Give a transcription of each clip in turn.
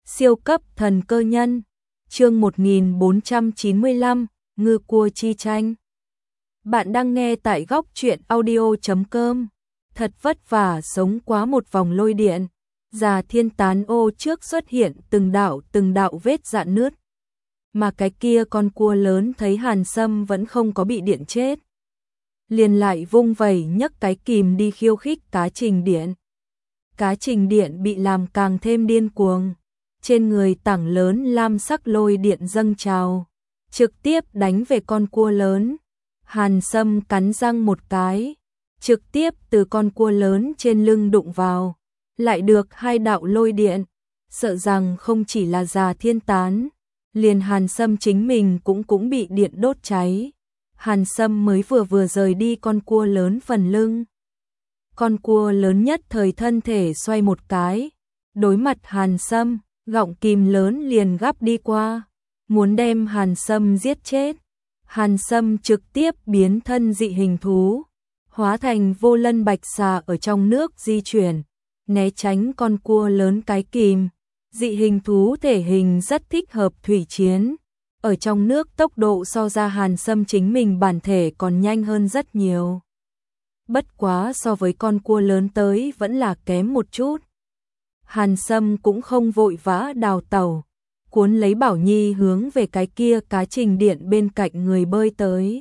Siêu cấp thần cơ nhân, chương 1495, ngư cua chi tranh. Bạn đang nghe tại góc truyện audio.com. Thật vất vả sống quá một vòng lôi điện, Già Thiên tán ô trước xuất hiện từng đạo vết rạn nứt. Mà cái kia con cua lớn thấy Hàn Sâm vẫn không có bị điện chết, liền lại vung vẩy nhấc cái kìm đi khiêu khích cá trình điện. Cá trình điện bị làm càng thêm điên cuồng. Trên người tảng lớn lam sắc lôi điện dâng trào, trực tiếp đánh về con cua lớn. Hàn Sâm cắn răng một cái, trực tiếp từ con cua lớn trên lưng đụng vào, lại được hai đạo lôi điện, sợ rằng không chỉ là Già Thiên tán, liền Hàn Sâm chính mình cũng bị điện đốt cháy. Hàn Sâm mới vừa rời đi con cua lớn phần lưng. Con cua lớn nhất thời thân thể xoay một cái, đối mặt Hàn Sâm, gọng kìm lớn liền gắp đi qua, muốn đem Hàn Sâm giết chết. Hàn Sâm trực tiếp biến thân dị hình thú, hóa thành vô lân bạch xà ở trong nước di chuyển, né tránh con cua lớn cái kìm. Dị hình thú thể hình rất thích hợp thủy chiến, ở trong nước tốc độ so ra Hàn Sâm chính mình bản thể còn nhanh hơn rất nhiều. Bất quá so với con cua lớn tới vẫn là kém một chút. Hàn Sâm cũng không vội vã đào tẩu, cuốn lấy Bảo Nhi hướng về cái kia cá trình điện bên cạnh người bơi tới.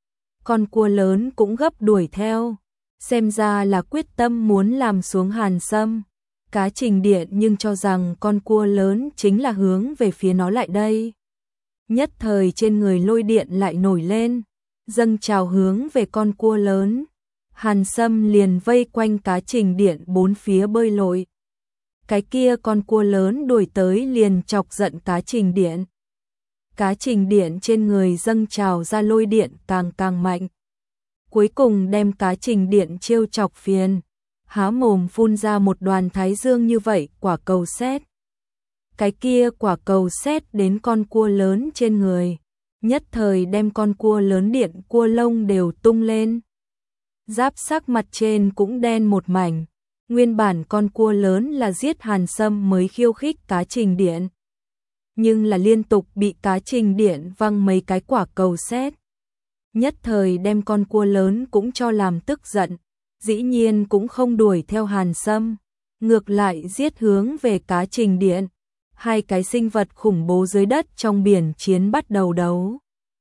Con cua lớn cũng gấp đuổi theo, xem ra là quyết tâm muốn làm xuống Hàn Sâm. Cá trình điện nhưng cho rằng con cua lớn chính là hướng về phía nó lại đây. Nhất thời trên người lôi điện lại nổi lên, dâng trào hướng về con cua lớn. Hàn Sâm liền vây quanh cá trình điện bốn phía bơi lội. Cái kia con cua lớn đuổi tới liền chọc giận cá trình điện. Cá trình điện trên người dâng trào ra lôi điện càng mạnh. Cuối cùng đem cá trình điện trêu chọc phiền, há mồm phun ra một đoàn thái dương như vậy quả cầu sét. Cái kia quả cầu sét đến con cua lớn trên người, nhất thời đem con cua lớn điện cua lông đều tung lên. Giáp sắc mặt trên cũng đen một mảnh. Nguyên bản con cua lớn là giết Hàn Sâm mới khiêu khích cá trình điện, nhưng là liên tục bị cá trình điện văng mấy cái quả cầu sét, nhất thời đem con cua lớn cũng cho làm tức giận, dĩ nhiên cũng không đuổi theo Hàn Sâm, ngược lại giết hướng về cá trình điện. Hai cái sinh vật khủng bố dưới đất trong biển chiến bắt đầu đấu,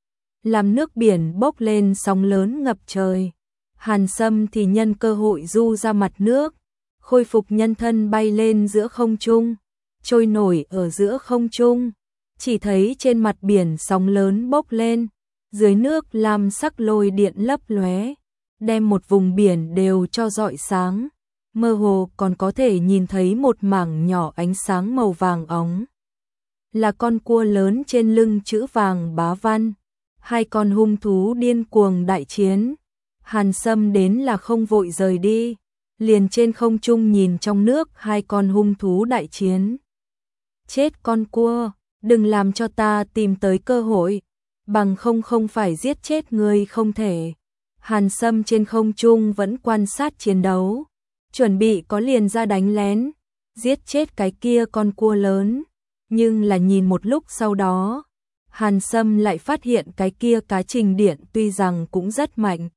làm nước biển bốc lên sóng lớn ngập trời. Hàn Sâm thì nhân cơ hội du ra mặt nước, khôi phục nhân thân bay lên giữa không trung, trôi nổi ở giữa không trung, chỉ thấy trên mặt biển sóng lớn bốc lên, dưới nước lam sắc lôi điện lấp lóe, đem một vùng biển đều cho rọi sáng, mơ hồ còn có thể nhìn thấy một mảng nhỏ ánh sáng màu vàng óng. Là con cua lớn trên lưng chữ vàng bá văn, hai con hung thú điên cuồng đại chiến. Hàn Sâm đến là không vội rời đi, liền trên không trung nhìn trong nước hai con hung thú đại chiến. Chết con cua, đừng làm cho ta tìm tới cơ hội, bằng không phải giết chết ngươi không thể. Hàn Sâm trên không trung vẫn quan sát chiến đấu, chuẩn bị có liền ra đánh lén, giết chết cái kia con cua lớn. Nhưng là nhìn một lúc sau đó, Hàn Sâm lại phát hiện cái kia cá trình điện tuy rằng cũng rất mạnh,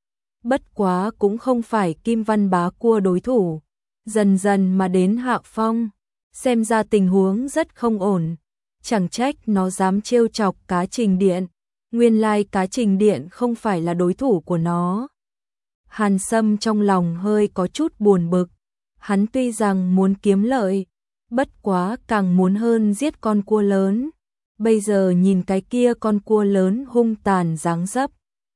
bất quá cũng không phải Kim Văn Bá Cua đối thủ, dần dần mà đến hạ phong, xem ra tình huống rất không ổn, chẳng trách nó dám trêu chọc cá trình điện, nguyên lai cá trình điện không phải là đối thủ của nó. Hàn Sâm trong lòng hơi có chút buồn bực, hắn tuy rằng muốn kiếm lợi, bất quá càng muốn hơn giết con cua lớn, bây giờ nhìn cái kia con cua lớn hung tàn dáng dấp,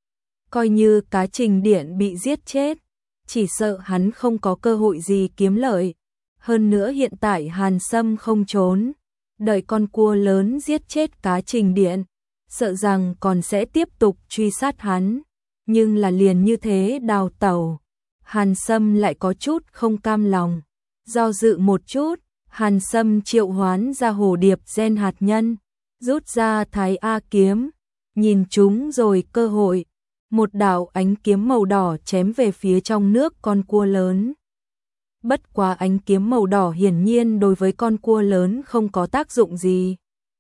coi như cá trình điện bị giết chết, chỉ sợ hắn không có cơ hội gì kiếm lợi. Hơn nữa hiện tại Hàn Sâm không trốn, đợi con cua lớn giết chết cá trình điện, sợ rằng còn sẽ tiếp tục truy sát hắn, nhưng là liền như thế đào tẩu. Hàn Sâm lại có chút không cam lòng, do dự một chút, Hàn Sâm triệu hoán ra hồ điệp gen hạt nhân, rút ra Thái A kiếm, nhìn chúng rồi cơ hội. Một đạo ánh kiếm màu đỏ chém về phía trong nước con cua lớn. Bất quá ánh kiếm màu đỏ hiển nhiên đối với con cua lớn không có tác dụng gì.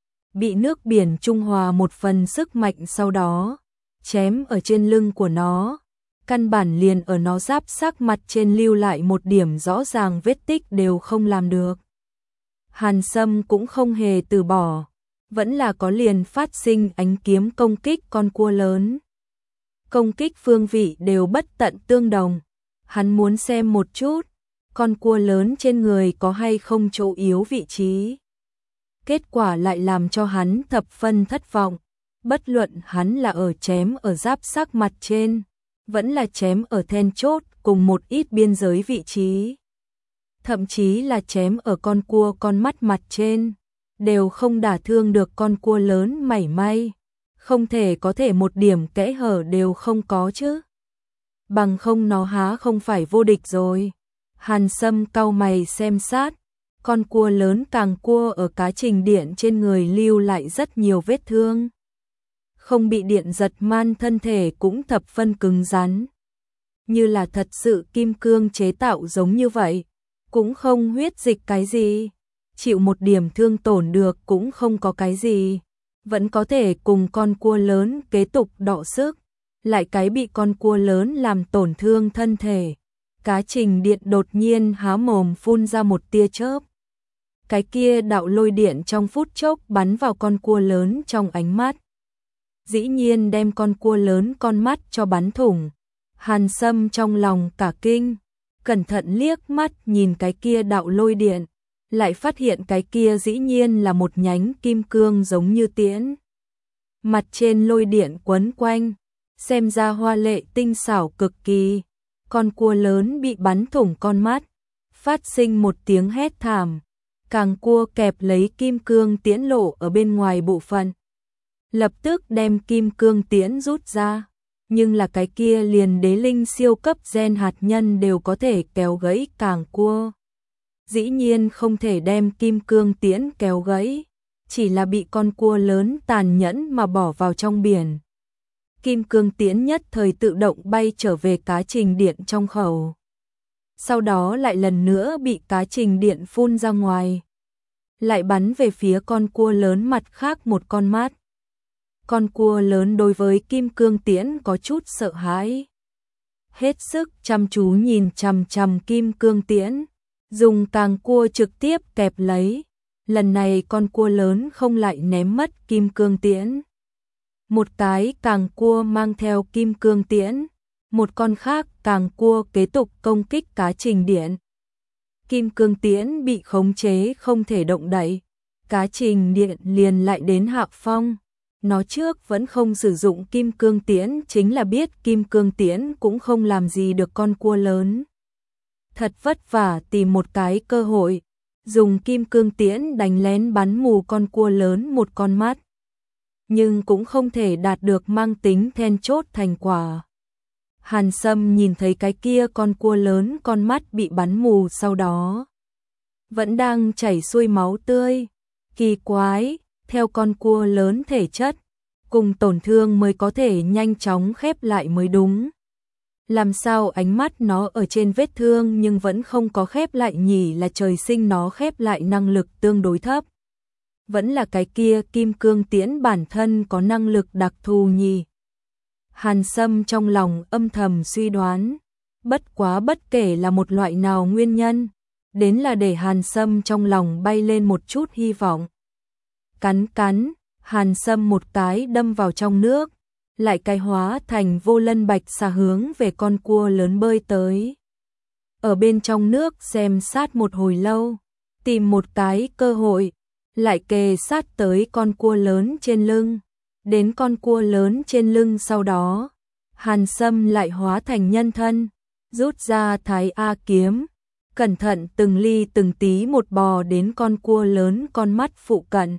Bị nước biển trung hòa một phần sức mạnh sau đó, chém ở trên lưng của nó. Căn bản liền ở nó giáp xác mặt trên lưu lại một điểm rõ ràng vết tích đều không làm được. Hàn Sâm cũng không hề từ bỏ, vẫn là có liền phát sinh ánh kiếm công kích con cua lớn. Công kích phương vị đều bất tận tương đồng. Hắn muốn xem một chút, con cua lớn trên người có hay không chỗ yếu vị trí. Kết quả lại làm cho hắn thập phân thất vọng. Bất luận hắn là ở chém ở giáp xác mặt trên, vẫn là chém ở then chốt cùng một ít biên giới vị trí. Thậm chí là chém ở con cua con mắt mặt trên, đều không đả thương được con cua lớn mảy may. Không thể có thể một điểm kẽ hở đều không có chứ. Bằng không nó há không phải vô địch rồi. Hàn Sâm cau mày xem sát, con cua lớn càng cua ở cá trình điện trên người lưu lại rất nhiều vết thương. Không bị điện giật man thân thể cũng thập phân cứng rắn. Như là thật sự kim cương chế tạo giống như vậy, cũng không huyết dịch cái gì. Chịu một điểm thương tổn được cũng không có cái gì. Vẫn có thể cùng con cua lớn kế tục đọ sức. Lại cái bị con cua lớn làm tổn thương thân thể. Cá trình điện đột nhiên há mồm phun ra một tia chớp. Cái kia đạo lôi điện trong phút chốc bắn vào con cua lớn trong ánh mắt. Dĩ nhiên đem con cua lớn con mắt cho bắn thủng. Hàn Sâm trong lòng cả kinh, cẩn thận liếc mắt nhìn cái kia đạo lôi điện, lại phát hiện cái kia dĩ nhiên là một nhánh kim cương giống như tiễn. Mặt trên lôi điện quấn quanh, xem ra hoa lệ tinh xảo cực kỳ. Con cua lớn bị bắn thủng con mắt, phát sinh một tiếng hét thảm. Càng cua kẹp lấy kim cương tiễn lộ ở bên ngoài bộ phận, lập tức đem kim cương tiễn rút ra. Nhưng là cái kia liền đế linh siêu cấp gen hạt nhân đều có thể kéo gãy càng cua. Dĩ nhiên không thể đem kim cương tiễn kéo gãy, chỉ là bị con cua lớn tàn nhẫn mà bỏ vào trong biển. Kim cương tiễn nhất thời tự động bay trở về cá trình điện trong khẩu. Sau đó lại lần nữa bị cá trình điện phun ra ngoài. Lại bắn về phía con cua lớn mặt khác một con mắt. Con cua lớn đối với kim cương tiễn có chút sợ hãi. Hết sức chăm chú nhìn chằm chằm kim cương tiễn, dùng càng cua trực tiếp kẹp lấy. Lần này con cua lớn không lại ném mất kim cương tiễn. Một cái càng cua mang theo kim cương tiễn, một con khác càng cua kế tục công kích cá trình điện. Kim cương tiễn bị khống chế không thể động đậy, cá trình điện liền lại đến hạ phong. Nó trước vẫn không sử dụng kim cương tiễn, chính là biết kim cương tiễn cũng không làm gì được con cua lớn. Thật vất vả tìm một cái cơ hội, dùng kim cương tiễn đánh lén bắn mù con cua lớn một con mắt. Nhưng cũng không thể đạt được mang tính then chốt thành quả. Hàn Sâm nhìn thấy cái kia con cua lớn con mắt bị bắn mù sau đó. Vẫn đang chảy xuôi máu tươi. Kỳ quái, theo con cua lớn thể chất, cùng tổn thương mới có thể nhanh chóng khép lại mới đúng. Làm sao ánh mắt nó ở trên vết thương nhưng vẫn không có khép lại nhỉ, là trời sinh nó khép lại năng lực tương đối thấp. Vẫn là cái kia kim cương tiễn bản thân có năng lực đặc thù nhỉ. Hàn Sâm trong lòng âm thầm suy đoán, bất quá bất kể là một loại nào nguyên nhân, đến là để Hàn Sâm trong lòng bay lên một chút hy vọng. Cắn cắn, Hàn Sâm một cái đâm vào trong nước, lại cái hóa thành vô lân bạch xà hướng về con cua lớn bơi tới. Ở bên trong nước xem sát một hồi lâu, tìm một cái cơ hội, lại kề sát tới con cua lớn trên lưng. Đến con cua lớn trên lưng sau đó, Hàn Sâm lại hóa thành nhân thân, rút ra Thái A kiếm, cẩn thận từng ly từng tí một bò đến con cua lớn con mắt phụ cận.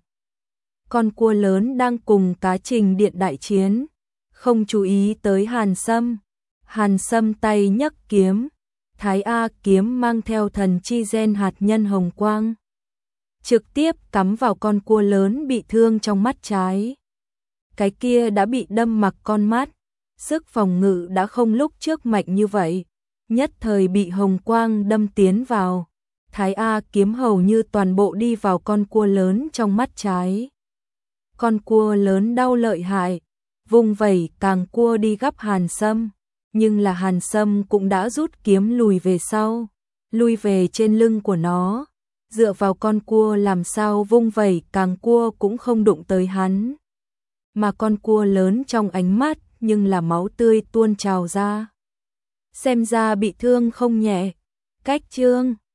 Con cua lớn đang cùng cá trình điện đại chiến, không chú ý tới Hàn Sâm. Hàn Sâm tay nhấc kiếm, Thái A kiếm mang theo thần chi gen hạt nhân hồng quang, trực tiếp cắm vào con cua lớn bị thương trong mắt trái. Cái kia đã bị đâm mặc con mắt, sức phòng ngự đã không lúc trước mạnh như vậy, nhất thời bị hồng quang đâm tiến vào. Thái A kiếm hầu như toàn bộ đi vào con cua lớn trong mắt trái. Con cua lớn đau lợi hại, vùng vẩy càng cua đi gắp Hàn Sâm, nhưng là Hàn Sâm cũng đã rút kiếm lùi về sau, lùi về trên lưng của nó, dựa vào con cua làm sao vung vẩy càng cua cũng không đụng tới hắn. Mà con cua lớn trong ánh mắt nhưng là máu tươi tuôn trào ra. Xem ra bị thương không nhẹ. Cách chương